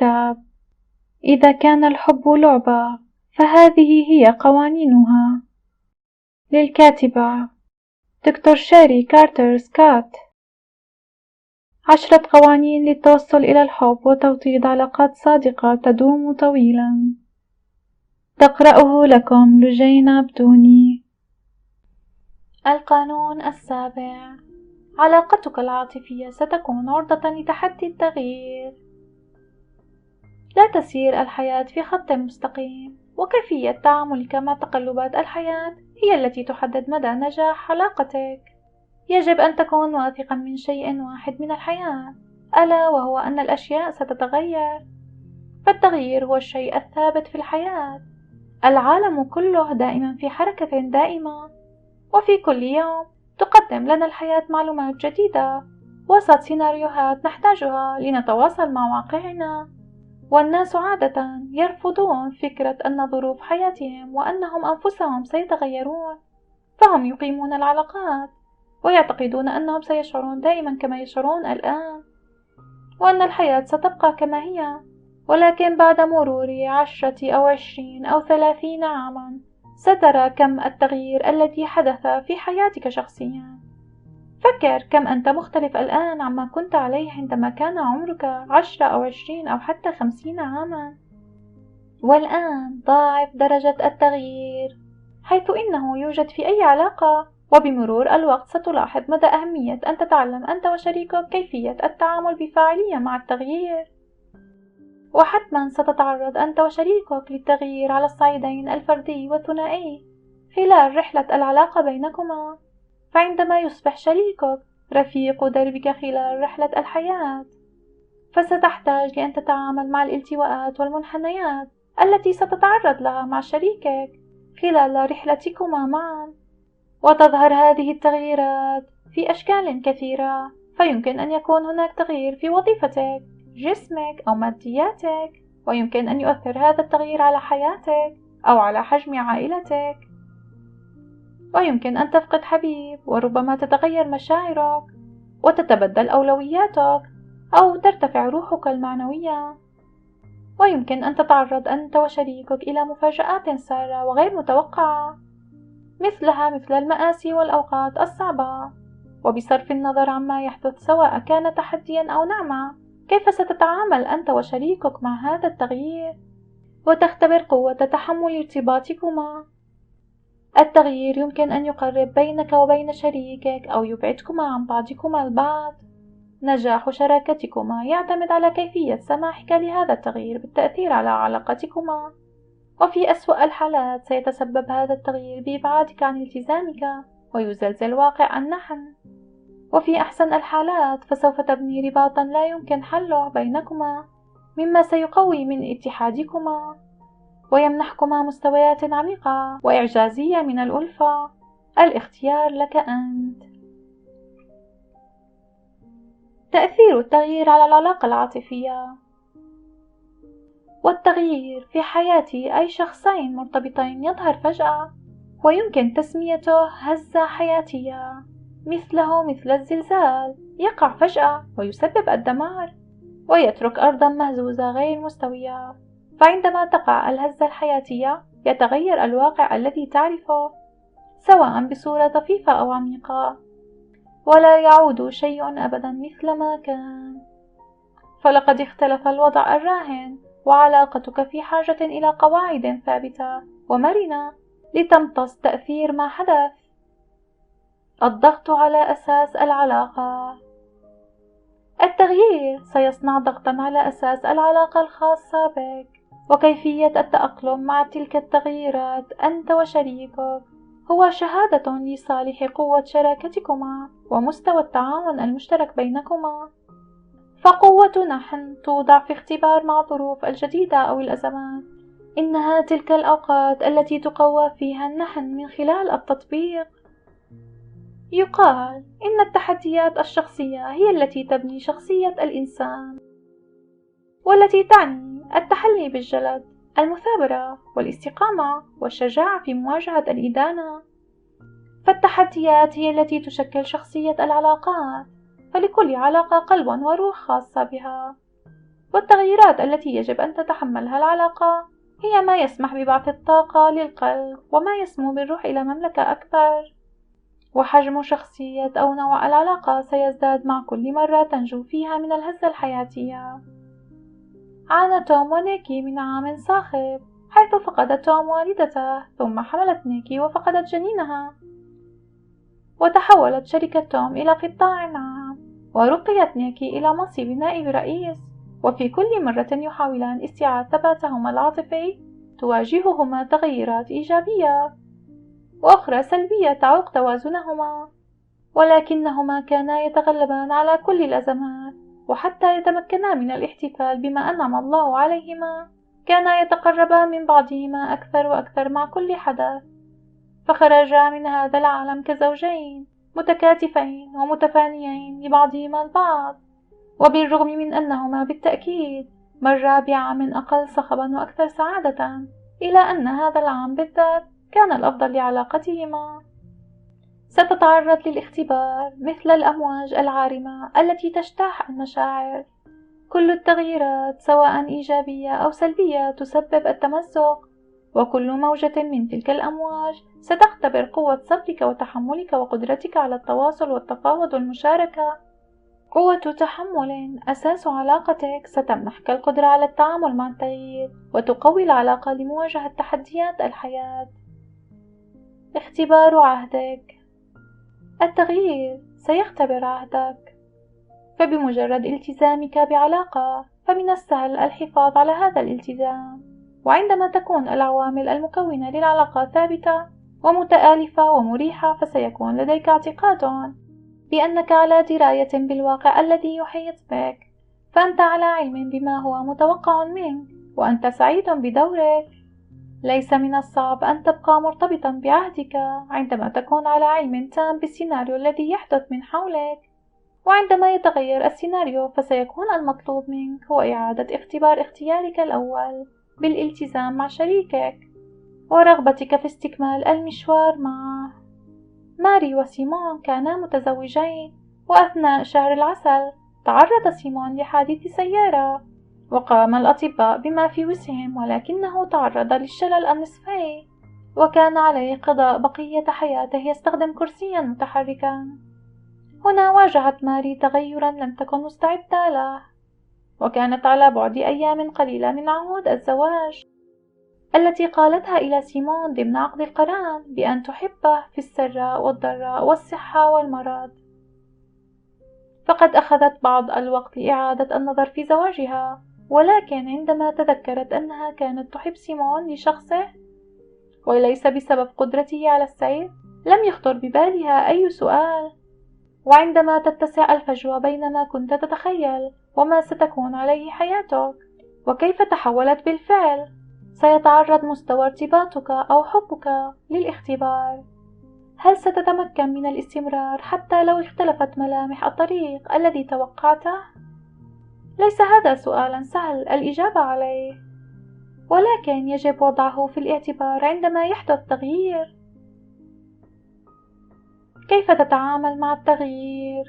الكتاب: إذا كان الحب لعبة فهذه هي قوانينها. للكاتبة دكتور شيري كارتر سكوت. 10 قوانين للتوصل إلى الحب وتوطيد علاقات صادقة تدوم طويلا. تقرأه لكم لجينا بدوني. القانون السابع: علاقتك العاطفية ستكون عرضة لتحدي التغيير. لا تسير الحياة في خط مستقيم، وكيفية تعاملك مع تقلبات الحياة هي التي تحدد مدى نجاح علاقتك. يجب أن تكون واثقا من شيء واحد من الحياة، ألا وهو أن الأشياء ستتغير، فالتغيير هو الشيء الثابت في الحياة. العالم كله دائما في حركة دائمة، وفي كل يوم تقدم لنا الحياة معلومات جديدة وسط سيناريوهات نحتاجها لنتواصل مع واقعنا. والناس عادة يرفضون فكرة أن ظروف حياتهم وأنهم أنفسهم سيتغيرون، فهم يقيمون العلاقات ويعتقدون أنهم سيشعرون دائما كما يشعرون الآن، وأن الحياة ستبقى كما هي. ولكن بعد مرور 10 أو 20 أو 30 عاما سترى كم التغيير الذي حدث في حياتك شخصيا. فكر كم أنت مختلف الآن عما كنت عليه عندما كان عمرك 10 أو 20 أو حتى 50 عاما. والآن ضاعف درجة التغيير، حيث إنه يوجد في أي علاقة. وبمرور الوقت ستلاحظ مدى أهمية أن تتعلم أنت وشريكك كيفية التعامل بفاعلية مع التغيير. وحتما ستتعرض أنت وشريكك للتغيير على الصعيدين الفردي والثنائي خلال رحلة العلاقة بينكما. فعندما يصبح شريكك رفيق دربك خلال رحلة الحياة، فستحتاج لأن تتعامل مع الالتواءات والمنحنيات التي ستتعرض لها مع شريكك خلال رحلتكما معا. وتظهر هذه التغييرات في أشكال كثيرة، فيمكن أن يكون هناك تغيير في وظيفتك، جسمك أو مادياتك، ويمكن أن يؤثر هذا التغيير على حياتك أو على حجم عائلتك. ويمكن أن تفقد حبيب، وربما تتغير مشاعرك وتتبدل أولوياتك أو ترتفع روحك المعنوية. ويمكن أن تتعرض أنت وشريكك إلى مفاجآت سارة وغير متوقعة، مثل المآسي والأوقات الصعبة. وبصرف النظر عما يحدث سواء كان تحديا أو نعمة، كيف ستتعامل أنت وشريكك مع هذا التغيير؟ وتختبر قوة تحمل ارتباطكما. التغيير يمكن أن يقرب بينك وبين شريكك أو يبعدكما عن بعضكما البعض. نجاح شراكتكما يعتمد على كيفية سماحك لهذا التغيير بالتأثير على علاقتكما. وفي أسوأ الحالات سيتسبب هذا التغيير بإبعادك عن التزامك ويزلزل واقع النحن. وفي أحسن الحالات فسوف تبني رباطا لا يمكن حله بينكما، مما سيقوي من اتحادكما ويمنحكما مستويات عميقة وإعجازية من الألفة. الاختيار لك أنت. تأثير التغيير على العلاقة العاطفية. والتغيير في حياة أي شخصين مرتبطين يظهر فجأة، ويمكن تسميته هزة حياتية، مثل الزلزال يقع فجأة ويسبب الدمار ويترك أرضا مهزوزة غير مستوية. فعندما تقع الهزة الحياتية يتغير الواقع الذي تعرفه، سواء بصورة طفيفة أو عميقة، ولا يعود شيء أبدا مثل ما كان. فلقد اختلف الوضع الراهن، وعلاقتك في حاجة إلى قواعد ثابتة ومرنة لتمتص تأثير ما حدث. الضغط على أساس العلاقة. التغيير سيصنع ضغطا على أساس العلاقة الخاصة بك، وكيفية التأقلم مع تلك التغييرات أنت وشريكك هو شهادة لصالح قوة شراكتكما ومستوى التعاون المشترك بينكما. فقوة نحن توضع في اختبار مع الظروف الجديدة أو الأزمات. إنها تلك الأوقات التي تقوى فيها النحن من خلال التطبيق. يقال إن التحديات الشخصية هي التي تبني شخصية الإنسان، والتي تعني التحلي بالجلد، المثابرة والاستقامة والشجاعة في مواجهة الإدانة. فالتحديات هي التي تشكل شخصية العلاقات، فلكل علاقة قلب وروح خاصة بها. والتغييرات التي يجب أن تتحملها العلاقة هي ما يسمح ببعث الطاقة للقلب وما يسمو بالروح إلى مملكة أكبر. وحجم شخصية أو نوع العلاقة سيزداد مع كل مرة تنجو فيها من الهزة الحياتية. عانى توم ونيكي من عام صاخب، حيث فقدت توم والدته، ثم حملت نيكي وفقدت جنينها، وتحولت شركة توم إلى قطاع عام، ورقيت نيكي إلى منصب نائب رئيس. وفي كل مرة يحاولان استعادة ثباتهما العاطفي تواجههما تغيرات إيجابية وأخرى سلبية تعوق توازنهما، ولكنهما كانا يتغلبان على كل الأزمات. وحتى يتمكنا من الاحتفال بما أنعم الله عليهما كانا يتقربان من بعضهما أكثر وأكثر مع كل حدث، فخرجا من هذا العالم كزوجين متكاتفين ومتفانيين لبعضهما البعض. وبالرغم من أنهما بالتأكيد مرا بعام أقل صخبا وأكثر سعادة، إلا أن هذا العام بالذات كان الأفضل لعلاقتهما. ستتعرض للاختبار مثل الأمواج العارمة التي تجتاح المشاعر. كل التغييرات سواء إيجابية أو سلبية تسبب التمزق، وكل موجة من تلك الأمواج ستختبر قوة صبرك وتحملك وقدرتك على التواصل والتفاوض والمشاركة. قوة تحمل أساس علاقتك ستمنحك القدرة على التعامل مع التغيير وتقوي العلاقة لمواجهة تحديات الحياة. اختبار عهدك. التغيير سيختبر عهدك، فبمجرد التزامك بعلاقة فمن السهل الحفاظ على هذا الالتزام. وعندما تكون العوامل المكونة للعلاقة ثابتة ومتآلفة ومريحة فسيكون لديك اعتقاد بأنك على دراية بالواقع الذي يحيط بك، فأنت على علم بما هو متوقع منك وأنت سعيد بدورك. ليس من الصعب أن تبقى مرتبطا بعهدك عندما تكون على علم تام بالسيناريو الذي يحدث من حولك. وعندما يتغير السيناريو فسيكون المطلوب منك هو إعادة اختبار اختيارك الأول بالالتزام مع شريكك ورغبتك في استكمال المشوار معه. ماري وسيمون كانا متزوجين، وأثناء شهر العسل تعرض سيمون لحادث سيارة، وقام الأطباء بما في وسعهم، ولكنه تعرض للشلل النصفي وكان عليه قضاء بقية حياته يستخدم كرسيا متحركا. هنا واجهت ماري تغيرا لم تكن مستعدة له، وكانت على بعد أيام قليلة من عقد الزواج التي قالتها إلى سيمون ضمن عقد القران بأن تحبه في السراء والضراء والصحة والمرض. فقد أخذت بعض الوقت لإعادة النظر في زواجها، ولكن عندما تذكرت أنها كانت تحب سيمون لشخصه وليس بسبب قدرته على السير لم يخطر ببالها أي سؤال. وعندما تتسع الفجوة بين ما كنت تتخيل وما ستكون عليه حياتك وكيف تحولت بالفعل، سيتعرض مستوى ارتباطك أو حبك للاختبار. هل ستتمكن من الاستمرار حتى لو اختلفت ملامح الطريق الذي توقعته؟ ليس هذا سؤالا سهل الإجابة عليه، ولكن يجب وضعه في الاعتبار عندما يحدث تغيير. كيف تتعامل مع التغيير؟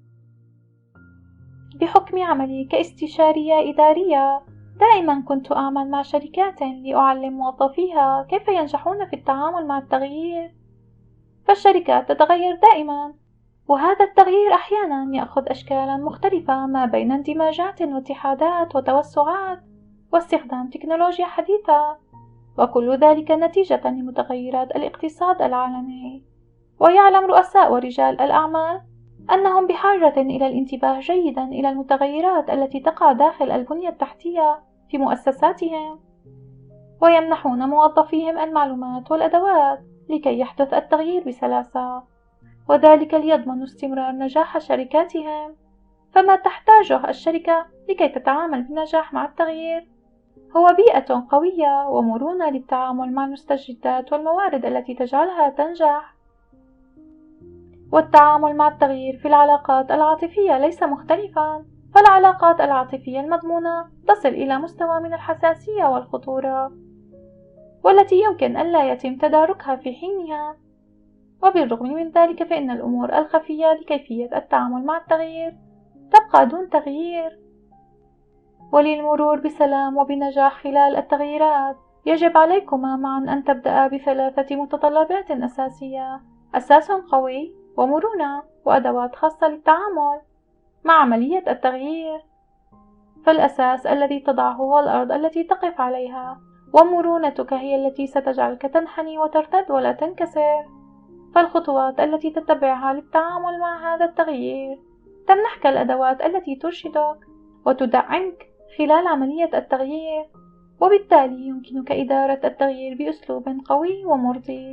بحكم عملي كاستشارية إدارية دائما كنت أعمل مع شركات لأعلم موظفيها كيف ينجحون في التعامل مع التغيير. فالشركات تتغير دائما، وهذا التغيير أحيانا يأخذ أشكالا مختلفة ما بين اندماجات واتحادات وتوسعات واستخدام تكنولوجيا حديثة، وكل ذلك نتيجة لمتغيرات الاقتصاد العالمي. ويعلم رؤساء ورجال الأعمال أنهم بحاجة إلى الانتباه جيدا إلى المتغيرات التي تقع داخل البنية التحتية في مؤسساتهم، ويمنحون موظفيهم المعلومات والأدوات لكي يحدث التغيير بسلاسة، وذلك ليضمنوا استمرار نجاح شركاتهم. فما تحتاجه الشركة لكي تتعامل بنجاح مع التغيير هو بيئة قوية ومرونة للتعامل مع المستجدات والموارد التي تجعلها تنجح. والتعامل مع التغيير في العلاقات العاطفية ليس مختلفا، فالعلاقات العاطفية المضمونة تصل إلى مستوى من الحساسية والخطورة، والتي يمكن أن لا يتم تداركها في حينها. وبالرغم من ذلك فإن الأمور الخفية لكيفية التعامل مع التغيير تبقى دون تغيير. وللمرور بسلام وبنجاح خلال التغييرات يجب عليكما معا أن تبدأ بثلاثة متطلبات أساسية: أساس قوي، ومرونة، وأدوات خاصة للتعامل مع عملية التغيير. فالأساس الذي تضعه هو الأرض التي تقف عليها، ومرونتك هي التي ستجعلك تنحني وترتد ولا تنكسر. فالخطوات التي تتبعها للتعامل مع هذا التغيير تمنحك الأدوات التي ترشدك وتدعمك خلال عملية التغيير، وبالتالي يمكنك إدارة التغيير بأسلوب قوي ومرضي.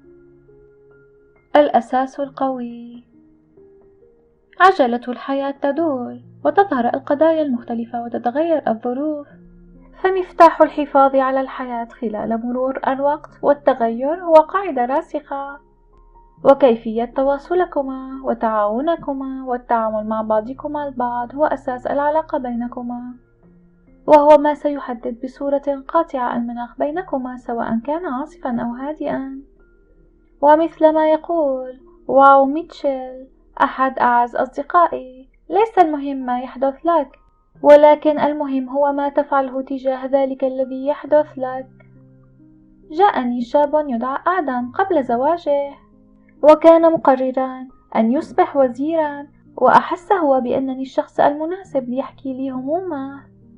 الأساس القوي. عجلة الحياة تدور، وتظهر القضايا المختلفة وتتغير الظروف، فمفتاح الحفاظ على الحياة خلال مرور الوقت والتغير هو قاعدة راسخة، وكيفية تواصلكما وتعاونكما والتعامل مع بعضكما البعض هو أساس العلاقة بينكما، وهو ما سيحدد بصورة قاطعة المناخ بينكما سواء كان عاصفا أو هادئا. ومثل ما يقول واو ميتشل أحد أعز أصدقائي: ليس المهم ما يحدث لك، ولكن المهم هو ما تفعله تجاه ذلك الذي يحدث لك. جاءني شاب يدعى آدم قبل زواجه، وكان مقررا أن يصبح وزيرا، وأحس هو بأنني الشخص المناسب ليحكي لي همومه.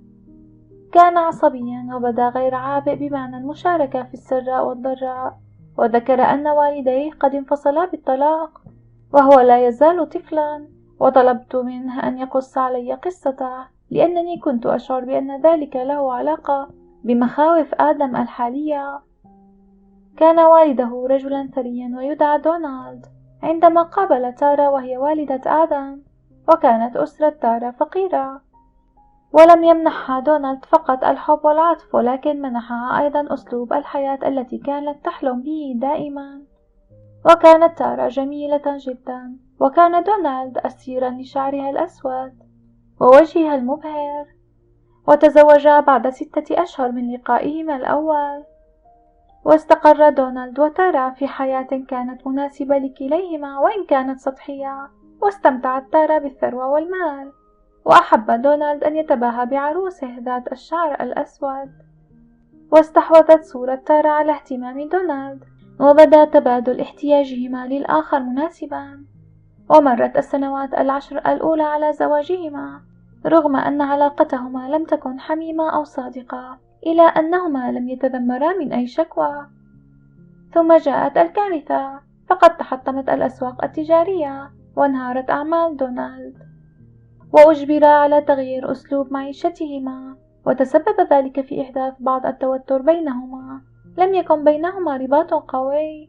كان عصبيا وبدا غير عابئ بمعنى المشاركة في السراء والضراء، وذكر أن والديه قد انفصلا بالطلاق وهو لا يزال طفلا، وطلبت منه أن يقص علي قصته لأنني كنت أشعر بأن ذلك له علاقة بمخاوف آدم الحالية. كان والده رجلا ثريا ويدعى دونالد. عندما قابل تارا وهي والدة آدم، وكانت أسرة تارا فقيرة، ولم يمنحها دونالد فقط الحب والعطف، ولكن منحها أيضا أسلوب الحياة التي كانت تحلم به دائما. وكانت تارا جميلة جدا، وكان دونالد أسيرا لشعرها الأسود ووجهها المبهر. وتزوجا بعد 6 أشهر من لقائهما الأول، واستقر دونالد وتارا في حياة كانت مناسبة لكليهما وإن كانت سطحية، واستمتعت تارا بالثروة والمال، وأحب دونالد أن يتباهى بعروسه ذات الشعر الأسود، واستحوذت صورة تارا على اهتمام دونالد، وبدا تبادل احتياجهما للآخر مناسبا. ومرت السنوات ال10 الأولى على زواجهما، رغم أن علاقتهما لم تكن حميمة أو صادقة، إلى أنهما لم يتذمرا من أي شكوى. ثم جاءت الكارثة، فقد تحطمت الأسواق التجارية وانهارت أعمال دونالد، وأجبرا على تغيير أسلوب معيشتهما، وتسبب ذلك في إحداث بعض التوتر بينهما. لم يكن بينهما رباط قوي،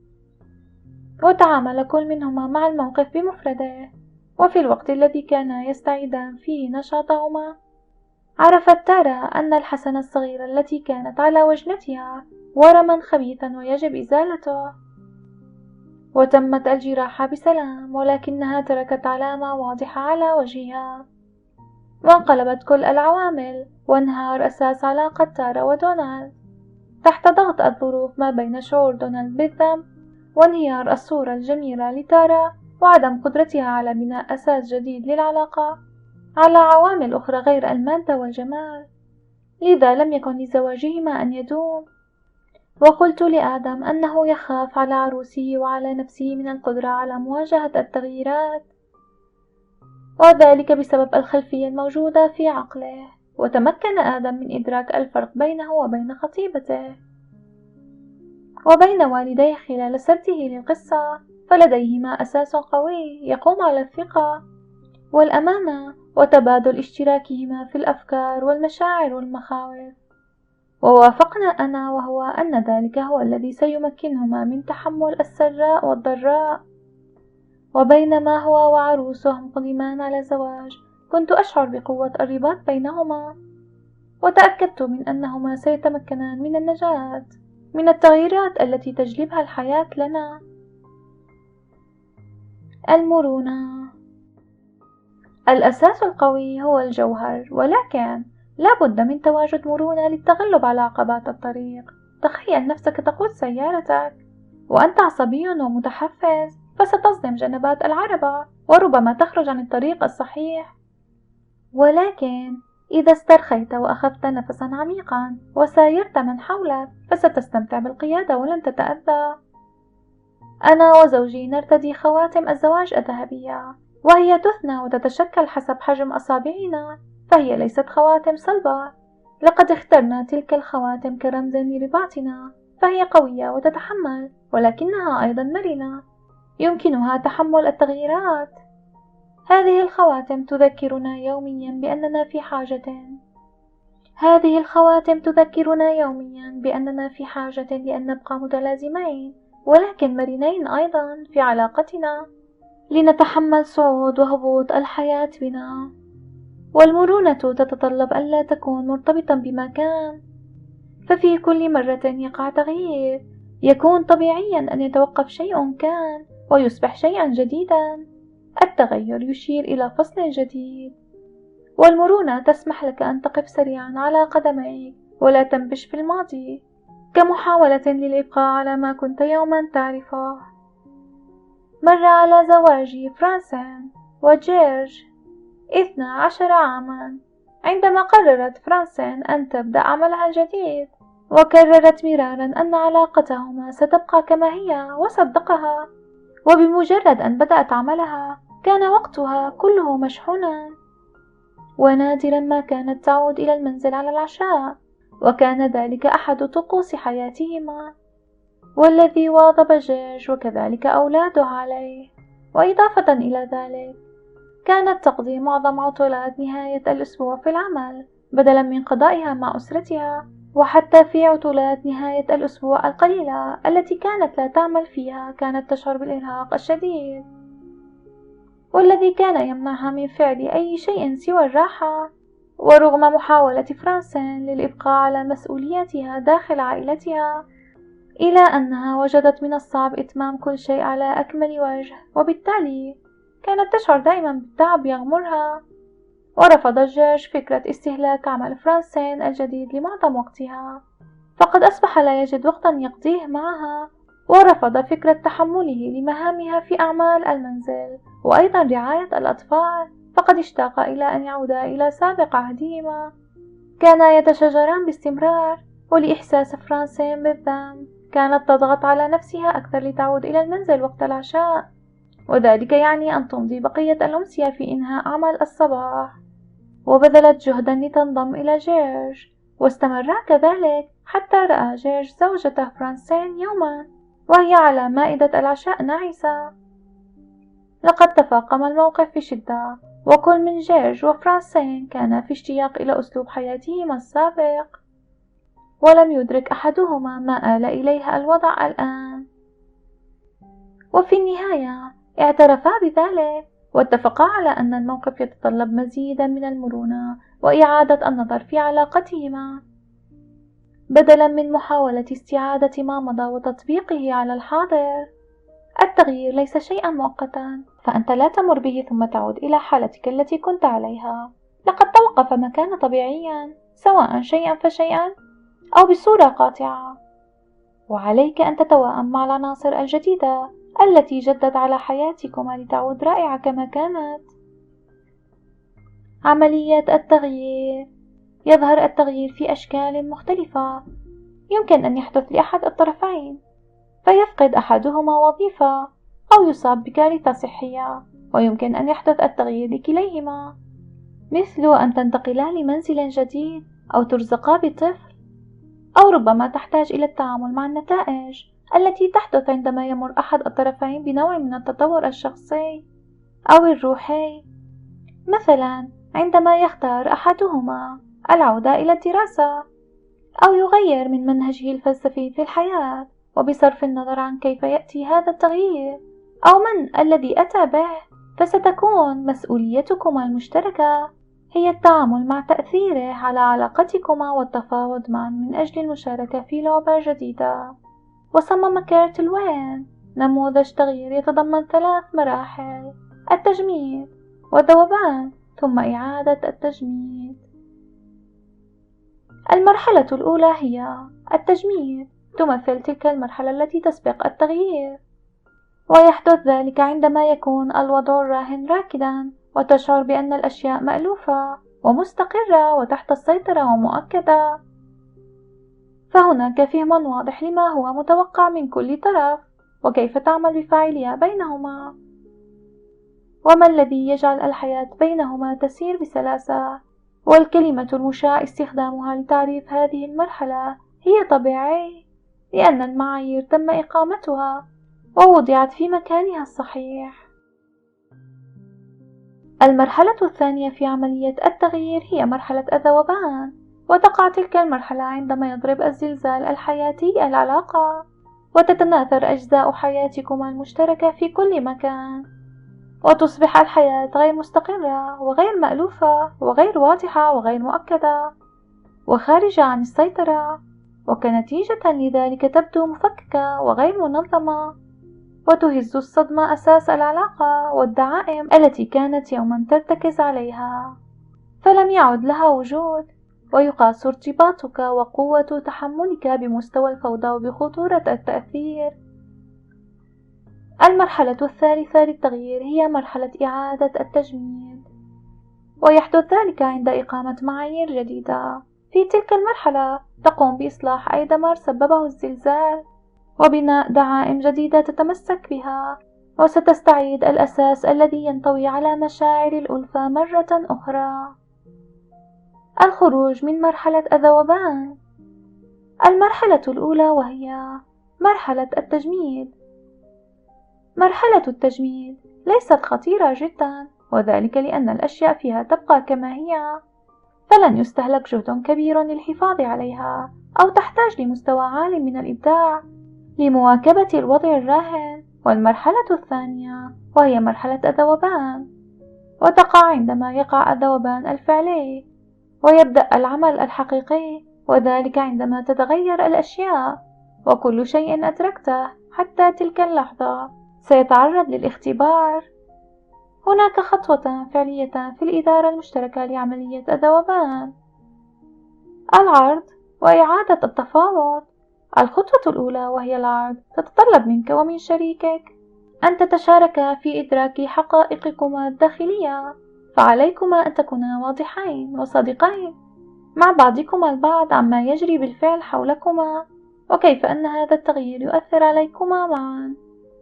وتعامل كل منهما مع الموقف بمفرده. وفي الوقت الذي كانا يستعيدان فيه نشاطهما، عرفت تارا أن الحسنة الصغيرة التي كانت على وجنتها ورما خبيثا ويجب إزالته. وتمت الجراحة بسلام، ولكنها تركت علامة واضحة على وجهها، وانقلبت كل العوامل، وانهار أساس علاقة تارا ودونالد تحت ضغط الظروف ما بين شعور دونالد بالذنب وانهيار الصورة الجميلة لتارا وعدم قدرتها على بناء أساس جديد للعلاقة على عوامل أخرى غير المادة والجمال. لذا لم يكن لزواجهما أن يدوم. وقلت لآدم أنه يخاف على عروسه وعلى نفسه من القدرة على مواجهة التغييرات، وذلك بسبب الخلفية الموجودة في عقله. وتمكن آدم من إدراك الفرق بينه وبين خطيبته وبين والديه خلال سرده للقصة، فلديهما أساس قوي يقوم على الثقة والأمانة وتبادل اشتراكهما في الأفكار والمشاعر والمخاوف. ووافقنا أنا وهو أن ذلك هو الذي سيمكنهما من تحمل السراء والضراء. وبينما هو وعروسه مقدمان على الزواج، كنت أشعر بقوة الرباط بينهما، وتأكدت من أنهما سيتمكنان من النجاة من التغييرات التي تجلبها الحياة لنا. المرونة. الأساس القوي هو الجوهر، ولكن لا بد من تواجد مرونة للتغلب على عقبات الطريق. تخيل نفسك تقود سيارتك وأنت عصبي ومتحفز، فستصدم جنبات العربة وربما تخرج عن الطريق الصحيح. ولكن إذا استرخيت وأخذت نفسا عميقا وسايرت من حولك فستستمتع بالقيادة ولن تتأذى. أنا وزوجي نرتدي خواتم الزواج الذهبية، وهي تثنى وتتشكل حسب حجم أصابعنا، فهي ليست خواتم صلبة. لقد اخترنا تلك الخواتم كرمز لرباطنا، فهي قوية وتتحمل، ولكنها أيضا مرنة، يمكنها تحمل التغييرات. هذه الخواتم تذكرنا يوميا بأننا في حاجة لأن نبقى متلازمين ولكن مرنين أيضا في علاقتنا، لنتحمل صعود وهبوط الحياة بنا. والمرونة تتطلب ألا تكون مرتبطا بمكان، ففي كل مرة يقع تغيير يكون طبيعيا أن يتوقف شيء كان ويصبح شيئا جديدا. التغير يشير إلى فصل جديد، والمرونة تسمح لك أن تقف سريعا على قدميك ولا تنبش في الماضي، كمحاولة للإبقاء على ما كنت يوما تعرفه. مر على زواج فرانسين وجيرج 12 عاما عندما قررت فرانسين أن تبدأ عملها الجديد، وكررت مرارا أن علاقتهما ستبقى كما هي، وصدقها. وبمجرد أن بدأت عملها كان وقتها كله مشحونا، ونادرا ما كانت تعود إلى المنزل على العشاء، وكان ذلك أحد طقوس حياتهما، والذي واظب جيرج وكذلك أولاده عليه. وإضافة إلى ذلك كانت تقضي معظم عطلات نهاية الأسبوع في العمل بدلا من قضائها مع أسرتها، وحتى في عطلات نهاية الأسبوع القليلة التي كانت لا تعمل فيها كانت تشعر بالإرهاق الشديد، والذي كان يمنعها من فعل أي شيء سوى الراحة. ورغم محاولة فرانسين للإبقاء على مسؤولياتها داخل عائلتها، إلى أنها وجدت من الصعب إتمام كل شيء على أكمل وجه، وبالتالي كانت تشعر دائما بالتعب يغمرها. ورفض جيرج فكرة استهلاك عمل فرانسين الجديد لمعظم وقتها، فقد أصبح لا يجد وقتا يقضيه معها، ورفض فكرة تحمله لمهامها في أعمال المنزل وأيضا رعاية الأطفال، فقد اشتاق إلى أن يعودا إلى سابق عهدهما. كانا يتشاجران باستمرار، ولإحساس فرانسين بالذنب كانت تضغط على نفسها أكثر لتعود إلى المنزل وقت العشاء، وذلك يعني أن تمضي بقية الأمسية في إنهاء عمل الصباح. وبذلت جهدا لتنضم إلى جيرج، واستمرا كذلك حتى رأى جيرج زوجته فرانسين يوما وهي على مائدة العشاء ناعسة. لقد تفاقم الموقف بشدة، وكل من جيرج وفرانسين كان في اشتياق إلى أسلوب حياتهما السابق، ولم يدرك أحدهما ما آل إليه الوضع الآن. وفي النهاية اعترفا بذلك، واتفقا على أن الموقف يتطلب مزيدا من المرونة وإعادة النظر في علاقتهما، بدلا من محاولة استعادة ما مضى وتطبيقه على الحاضر. التغيير ليس شيئا مؤقتا، فأنت لا تمر به ثم تعود إلى حالتك التي كنت عليها. لقد توقف ما كان طبيعيا، سواء شيئا فشيئا أو بصورة قاطعة، وعليك أن تتوائم مع العناصر الجديدة التي جدت على حياتكما لتعود رائعة كما كانت. عملية التغيير. يظهر التغيير في أشكال مختلفة. يمكن أن يحدث لأحد الطرفين، فيفقد أحدهما وظيفة أو يصاب بكارثة صحية، ويمكن أن يحدث التغيير لكليهما، مثل أن تنتقلا لمنزل جديد أو ترزقا بطفل، أو ربما تحتاج إلى التعامل مع النتائج التي تحدث عندما يمر أحد الطرفين بنوع من التطور الشخصي أو الروحي، مثلا عندما يختار أحدهما العودة إلى الدراسة أو يغير من منهجه الفلسفي في الحياة، وبصرف النظر عن كيف يأتي هذا التغيير أو من الذي أتى به، فستكون مسؤوليتكما المشتركة هي التعامل مع تأثيره على علاقتكما والتفاوض معا من أجل المشاركة في لعبة جديدة. وصمم كيرت لوين نموذج تغيير يتضمن 3 مراحل: التجميد والذوبان ثم إعادة التجميد. المرحلة الأولى هي التجميد، تمثل تلك المرحلة التي تسبق التغيير، ويحدث ذلك عندما يكون الوضع الراهن راكدا وتشعر بأن الأشياء مألوفة ومستقرة وتحت السيطرة ومؤكدة. فهناك فهم واضح لما هو متوقع من كل طرف وكيف تعمل بفاعلية بينهما، وما الذي يجعل الحياة بينهما تسير بسلاسة. والكلمة المشاع استخدامها لتعريف هذه المرحلة هي طبيعي، لأن المعايير تم إقامتها ووضعت في مكانها الصحيح. المرحلة الثانية في عملية التغيير هي مرحلة الذوبان، وتقع تلك المرحلة عندما يضرب الزلزال الحياتي العلاقة، وتتناثر أجزاء حياتكما المشتركة في كل مكان، وتصبح الحياة غير مستقرة وغير مألوفة وغير واضحة وغير مؤكدة وخارجة عن السيطرة، وكنتيجة لذلك تبدو مفككة وغير منظمة، وتهز الصدمة أساس العلاقة والدعائم التي كانت يوما ترتكز عليها، فلم يعد لها وجود، ويقاس ارتباطك وقوة تحملك بمستوى الفوضى وبخطورة التأثير. المرحلة الثالثة للتغيير هي مرحلة إعادة التجميد، ويحدث ذلك عند إقامة معايير جديدة. في تلك المرحلة تقوم بإصلاح أي دمار سببه الزلزال وبناء دعائم جديدة تتمسك بها، وستستعيد الأساس الذي ينطوي على مشاعر الألفة مرة أخرى. الخروج من مرحلة الذوبان. المرحلة الأولى وهي مرحلة التجميد. مرحلة التجميد ليست خطيرة جدا، وذلك لأن الأشياء فيها تبقى كما هي، فلن يستهلك جهد كبير للحفاظ عليها أو تحتاج لمستوى عالي من الإبداع لمواكبة الوضع الراهن. والمرحلة الثانية وهي مرحلة الذوبان، وتقع عندما يقع الذوبان الفعلي ويبدأ العمل الحقيقي، وذلك عندما تتغير الأشياء وكل شيء أدركته حتى تلك اللحظة سيتعرض للاختبار. هناك خطوة فعلية في الإدارة المشتركة لعملية الذوبان: العرض وإعادة التفاوض. الخطوة الأولى وهي العرض تتطلب منك ومن شريكك أن تتشاركا في إدراك حقائقكما الداخلية، فعليكما أن تكونا واضحين وصادقين مع بعضكما البعض عما يجري بالفعل حولكما وكيف أن هذا التغيير يؤثر عليكما معا.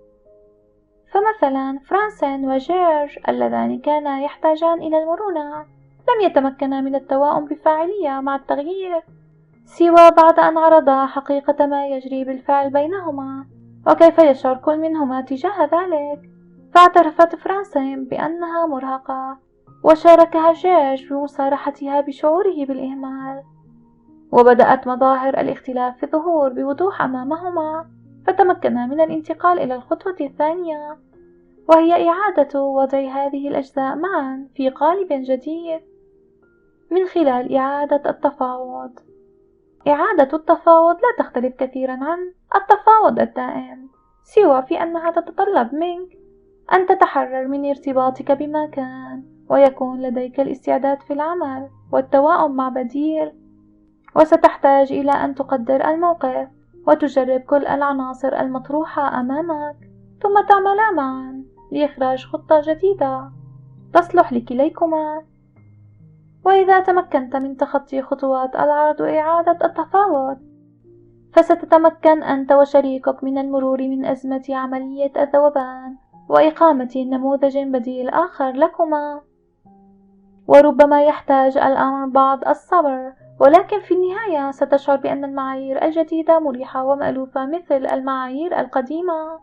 فمثلا فرانسين وجيرج اللذان كانا يحتاجان إلى المرونة لم يتمكنا من التواؤم بفاعلية مع التغيير سوى بعد أن عرضا حقيقة ما يجري بالفعل بينهما وكيف يشعر كل منهما تجاه ذلك. فاعترفت فرانسين بأنها مرهقة، وشاركها جيرج بمصارحتها بشعوره بالإهمال، وبدأت مظاهر الاختلاف في الظهور بوضوح أمامهما، فتمكنا من الانتقال إلى الخطوة الثانية وهي إعادة وضع هذه الأجزاء معا في قالب جديد من خلال إعادة التفاوض. إعادة التفاوض لا تختلف كثيرا عن التفاوض الدائم، سوى في أنها تتطلب منك أن تتحرر من ارتباطك بما كان ويكون لديك الاستعداد في العمل والتواؤم مع بديل، وستحتاج إلى أن تقدر الموقف وتجرب كل العناصر المطروحة أمامك، ثم تعملا معا لإخراج خطة جديدة تصلح لكليكما. وإذا تمكنت من تخطي خطوات العرض وإعادة التفاوض، فستتمكن أنت وشريكك من المرور من أزمة عملية الذوبان وإقامة نموذج بديل آخر لكما. وربما يحتاج الأمر بعض الصبر، ولكن في النهاية ستشعر بأن المعايير الجديدة مريحة ومألوفة مثل المعايير القديمة.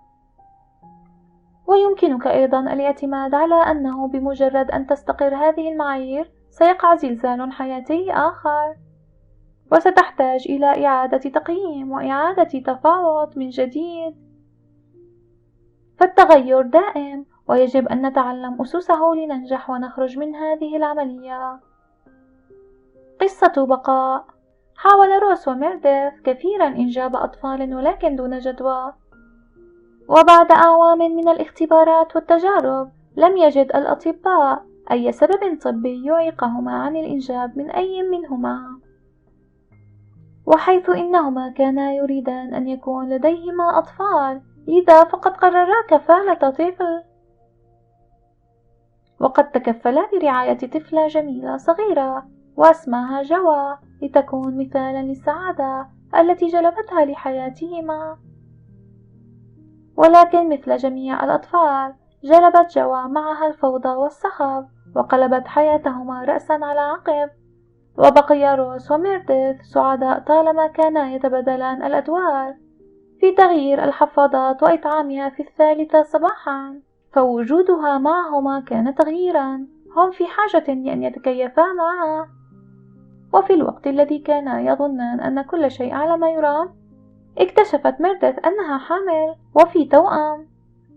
ويمكنك أيضا الاعتماد على أنه بمجرد أن تستقر هذه المعايير سيقع زلزال حياتي آخر، وستحتاج إلى إعادة تقييم وإعادة تفاوض من جديد. فالتغير دائم، ويجب أن نتعلم أسسه لننجح ونخرج من هذه العملية. قصة بقاء. حاول روس وميرديث كثيرا إنجاب أطفال ولكن دون جدوى، وبعد أعوام من الاختبارات والتجارب لم يجد الأطباء أي سبب طبي يعيقهما عن الإنجاب من أي منهما، وحيث إنهما كانا يريدان أن يكون لديهما أطفال، لذا فقد قررا كفالة طفل. وقد تكفلا برعاية طفلة جميلة صغيرة واسمها جوا لتكون مثالا للسعادة التي جلبتها لحياتهما. ولكن مثل جميع الأطفال جلبت جوا معها الفوضى والصخب وقلبت حياتهما رأسا على عقب. وبقي روس وميرديث سعداء طالما كانا يتبادلان الأدوار في تغيير الحفاضات وإطعامها في 3 صباحا، فوجودها معهما كان تغييرا هم في حاجة لأن يتكيفا معه. وفي الوقت الذي كانا يظنان أن كل شيء على ما يرام، اكتشفت ميرديث أنها حامل وفي توأم.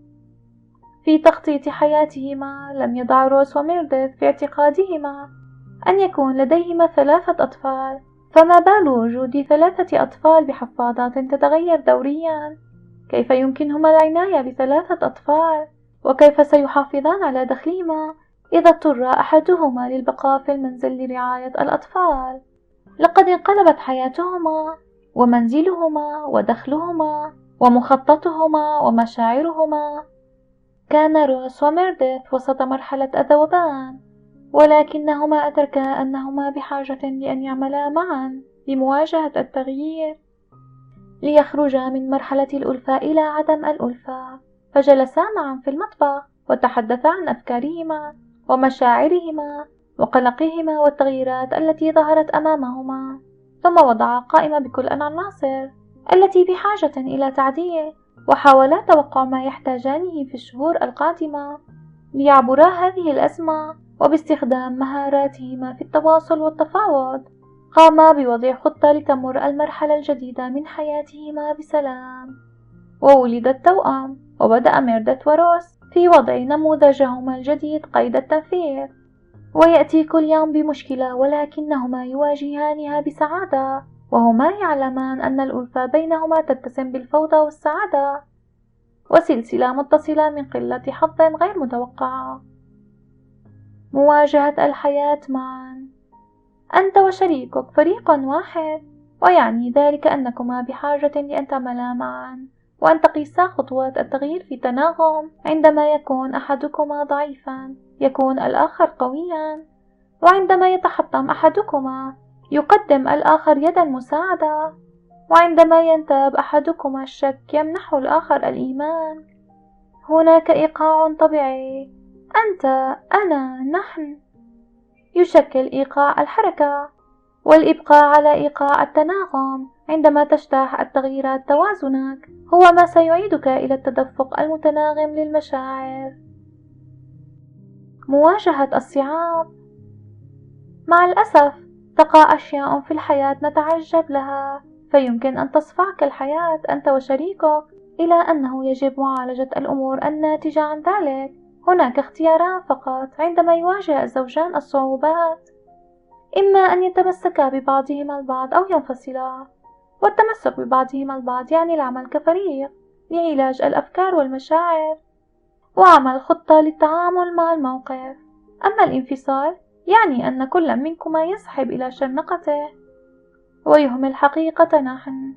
في تخطيط حياتهما لم يضع روس وميرديث في اعتقادهما أن يكون لديهما 3 أطفال، فما بال وجود 3 أطفال بحفاضات تتغير دوريا؟ كيف يمكنهما العناية ب3 أطفال؟ وكيف سيحافظان على دخلهما إذا اضطر أحدهما للبقاء في المنزل لرعاية الأطفال؟ لقد انقلبت حياتهما ومنزلهما ودخلهما ومخططهما ومشاعرهما. كان روس وميرديث وسط مرحلة الذوبان، ولكنهما أدركا أنهما بحاجة لأن يعملا معا لمواجهة التغيير، ليخرجا من مرحلة الألفة إلى عدم الألفة. فجلسا معا في المطبخ وتحدثا عن أفكارهما ومشاعرهما وقلقهما والتغييرات التي ظهرت أمامهما، ثم وضعا قائمة بكل العناصر التي بحاجة إلى تعديل، وحاولا توقع ما يحتاجانه في الشهور القادمة ليعبرا هذه الأزمة. وباستخدام مهاراتهما في التواصل والتفاوض قاما بوضع خطة لتمر المرحلة الجديدة من حياتهما بسلام. وولد التوأم، وبدأ ميرديث وروس في وضع نموذجهما الجديد قيد التنفيذ. ويأتي كل يوم بمشكلة ولكنهما يواجهانها بسعادة، وهما يعلمان أن الألفة بينهما تتسم بالفوضى والسعادة، وسلسلة متصلة من قلة حظ غير متوقعة. مواجهة الحياة معا. أنت وشريكك فريق واحد، ويعني ذلك أنكما بحاجة لأن تعملا معا وأن تقيسا خطوات التغيير في تناغم. عندما يكون أحدكما ضعيفا يكون الآخر قويا، وعندما يتحطم أحدكما يقدم الآخر يد المساعدة، وعندما ينتاب أحدكما الشك يمنح الآخر الإيمان. هناك إيقاع طبيعي، أنت، أنا، نحن، يشكل إيقاع الحركة، والإبقاء على إيقاع التناغم. عندما تجتاح التغييرات توازنك هو ما سيعيدك إلى التدفق المتناغم للمشاعر. مواجهة الصعاب. مع الأسف تقع أشياء في الحياة نتعجب لها، فيمكن أن تصفعك الحياة أنت وشريكك إلى أنه يجب معالجة الأمور الناتجة عن ذلك. هناك اختياران فقط عندما يواجه الزوجان الصعوبات: إما أن يتمسكا ببعضهما البعض أو ينفصلا. والتمسك ببعضهما البعض يعني العمل كفريق لعلاج الأفكار والمشاعر وعمل خطة للتعامل مع الموقف. أما الانفصال يعني أن كل منكما يسحب إلى شرنقته ويهمل حقيقة نحن.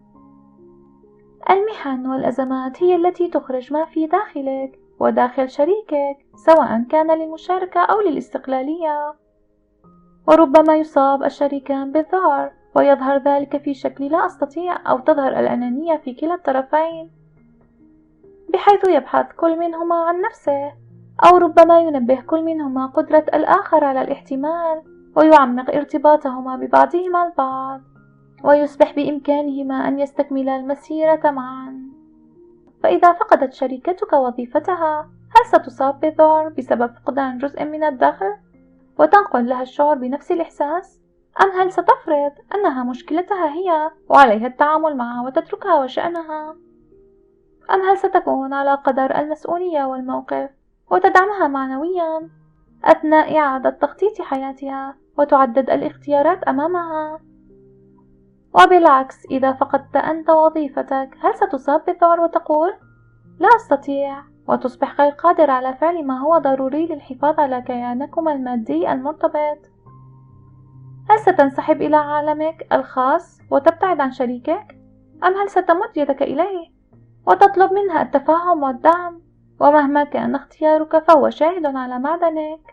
المحن والأزمات هي التي تخرج ما في داخلك وداخل شريكك، سواء كان للمشاركة أو للاستقلالية. وربما يصاب الشريكان بالذعر ويظهر ذلك في شكل لا أستطيع، أو تظهر الأنانية في كلا الطرفين بحيث يبحث كل منهما عن نفسه، أو ربما ينبه كل منهما قدرة الآخر على الاحتمال ويعمق ارتباطهما ببعضهما البعض، ويصبح بإمكانهما أن يستكملا المسيرة معا. فإذا فقدت شريكتك وظيفتها، هل ستصاب بالذعر بسبب فقدان جزء من الدخل وتنقل لها الشعور بنفس الإحساس؟ أم هل ستفرض أنها مشكلتها هي وعليها التعامل معها وتتركها وشأنها؟ أم هل ستكون على قدر المسؤولية والموقف وتدعمها معنويا أثناء إعادة تخطيط حياتها وتعدد الاختيارات أمامها؟ وبالعكس، إذا فقدت أنت وظيفتك، هل ستصاب بالذعر وتقول لا أستطيع، وتصبح غير قادر على فعل ما هو ضروري للحفاظ على كيانكما المادي المرتبط؟ هل ستنسحب إلى عالمك الخاص وتبتعد عن شريكك؟ أم هل ستمد يدك إليه وتطلب منها التفاهم والدعم؟ ومهما كان اختيارك فهو شاهد على معدنك.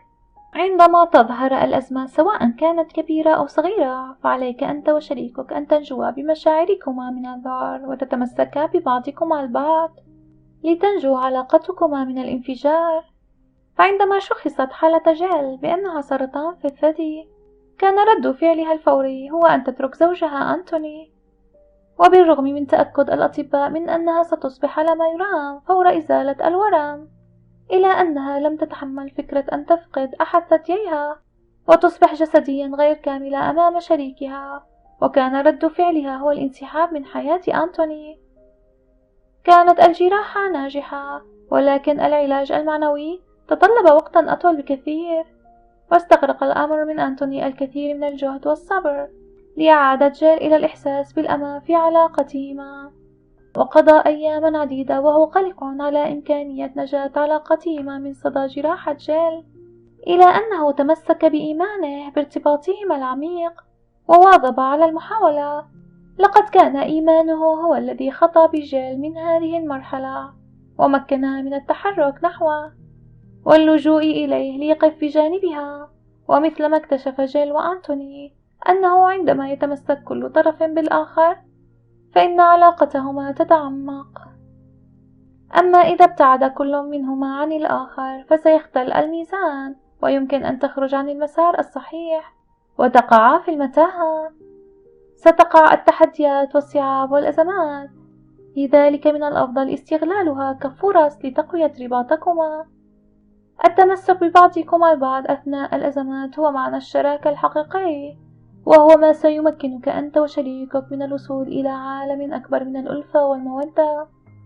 عندما تظهر الأزمة سواء كانت كبيرة أو صغيرة، فعليك أنت وشريكك أن تنجوا بمشاعركما من الذعر وتتمسكا ببعضكما البعض لتنجو علاقتكما من الانفجار. فعندما شخصت حالة جيل بأنها سرطان في الثدي، كان رد فعلها الفوري هو أن تترك زوجها أنتوني، وبالرغم من تأكد الأطباء من أنها ستصبح على ما يرام فور إزالة الورم، إلا أنها لم تتحمل فكرة أن تفقد أحد ثدييها وتصبح جسديا غير كاملة أمام شريكها، وكان رد فعلها هو الانسحاب من حياة أنتوني. كانت الجراحة ناجحة، ولكن العلاج المعنوي تطلب وقتا أطول بكثير، واستغرق الأمر من أنتوني الكثير من الجهد والصبر لإعادة جيل إلى الإحساس بالأمان في علاقتهما. وقضى أياما عديدة وهو قلق على إمكانية نجاة علاقتهما من صدى جراحة جيل، إلى أنه تمسك بإيمانه بارتباطهما العميق وواظب على المحاولة. لقد كان إيمانه هو الذي خطى بجيل من هذه المرحلة ومكنها من التحرك نحوه واللجوء إليه ليقف بجانبها. ومثلما اكتشف جيل وأنتوني أنه عندما يتمسك كل طرف بالآخر فإن علاقتهما تتعمق، أما إذا ابتعد كل منهما عن الآخر فسيختل الميزان ويمكن أن تخرج عن المسار الصحيح وتقع في المتاهة. ستقع التحديات والصعاب والأزمات، لذلك من الأفضل استغلالها كفرص لتقوية رباطكما. التمسك ببعضكما البعض أثناء الأزمات هو معنى الشراكة الحقيقي، وهو ما سيمكنك أنت وشريكك من الوصول إلى عالم أكبر من الألفة والمودة.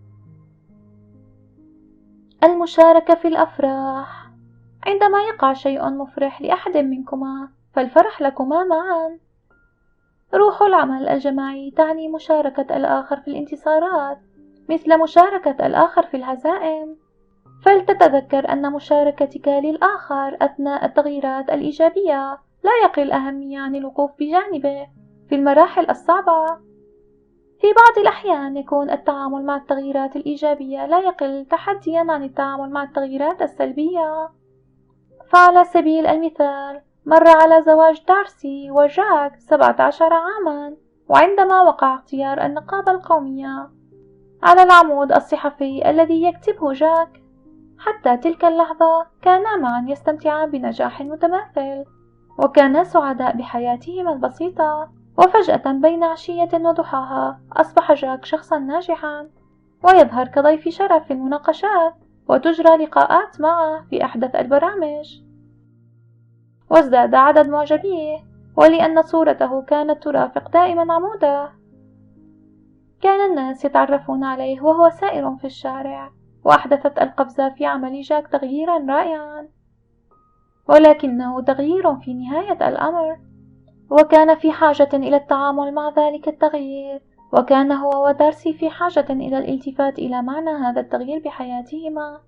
المشاركة في الأفراح. عندما يقع شيء مفرح لأحد منكما فالفرح لكما معا. روح العمل الجماعي تعني مشاركة الآخر في الانتصارات مثل مشاركة الآخر في الهزائم، فلتتذكر أن مشاركتك للآخر أثناء التغييرات الإيجابية لا يقل أهمية عن الوقوف بجانبه في المراحل الصعبة. في بعض الأحيان يكون التعامل مع التغييرات الإيجابية لا يقل تحديا عن التعامل مع التغييرات السلبية. فعلى سبيل المثال، مر على زواج دارسي وجاك 17 عاما، وعندما وقع اختيار النقابة القومية على العمود الصحفي الذي يكتبه جاك، حتى تلك اللحظة كانا معا يستمتعان بنجاح متماثل وكانا سعداء بحياتهما البسيطة. وفجأة بين عشية وضحاها أصبح جاك شخصا ناجحا ويظهر كضيف شرف في المناقشات وتجرى لقاءات معه في أحدث البرامج، وازداد عدد معجبيه، ولأن صورته كانت ترافق دائما عموده كان الناس يتعرفون عليه وهو سائر في الشارع. وأحدثت القفزة في عمل جاك تغييرا رائعا، ولكنه تغيير في نهاية الأمر، وكان في حاجة إلى التعامل مع ذلك التغيير، وكان هو ودارسي في حاجة إلى الالتفات إلى معنى هذا التغيير بحياتهما،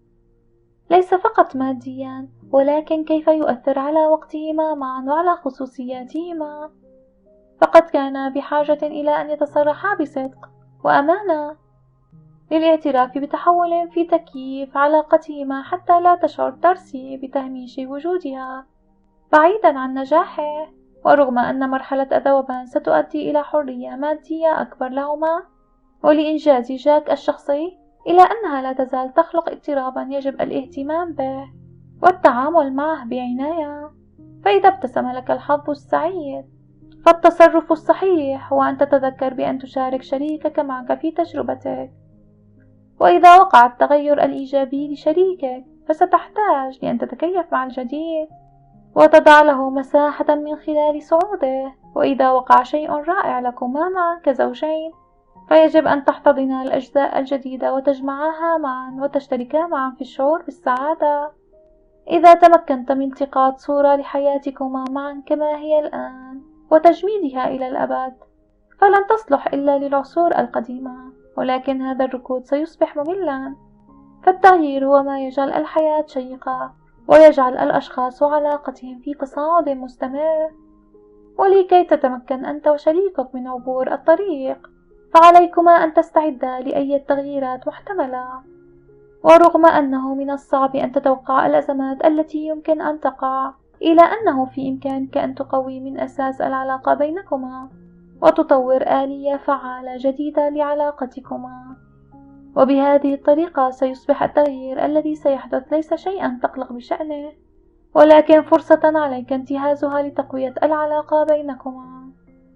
ليس فقط ماديا ولكن كيف يؤثر على وقتهما معا وعلى خصوصياتهما. فقد كانا بحاجة إلى أن يتصرحا بصدق وأمانة للاعتراف بتحول في تكييف علاقتهما حتى لا تشعر دارسي بتهميش وجودها بعيدا عن نجاحه. ورغم أن مرحلة الذوبان ستؤدي إلى حرية مادية أكبر لهما ولإنجاز جاك الشخصي، إلا أنها لا تزال تخلق اضطرابا يجب الاهتمام به والتعامل معه بعناية. فإذا ابتسم لك الحظ السعيد فالتصرف الصحيح هو أن تتذكر بأن تشارك شريكك معك في تجربتك. وإذا وقع التغير الإيجابي لشريكك فستحتاج لأن تتكيف مع الجديد وتضع له مساحة من خلال صعوده. وإذا وقع شيء رائع لكما معا كزوجين فيجب أن تحتضنا الأجزاء الجديدة وتجمعاها معا وتشتركا معا في الشعور بالسعادة. إذا تمكنت من التقاط صورة لحياتكما معا كما هي الآن وتجميدها إلى الأبد فلن تصلح إلا للعصور القديمة، ولكن هذا الركود سيصبح مملا. فالتغيير هو ما يجعل الحياة شيقة ويجعل الأشخاص وعلاقتهم في تصاعد مستمر. ولكي تتمكن أنت وشريكك من عبور الطريق فعليكما أن تستعدا لأي تغييرات محتملة. ورغم أنه من الصعب أن تتوقع الأزمات التي يمكن أن تقع، إلا أنه في إمكانك أن تقوي من أساس العلاقة بينكما وتطور آلية فعالة جديدة لعلاقتكما. وبهذه الطريقة سيصبح التغيير الذي سيحدث ليس شيئا تقلق بشأنه، ولكن فرصة عليك انتهازها لتقوية العلاقة بينكما.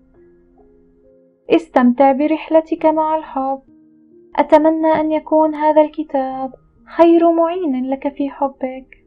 استمتع برحلتك مع الحب. أتمنى أن يكون هذا الكتاب خير معين لك في حبك.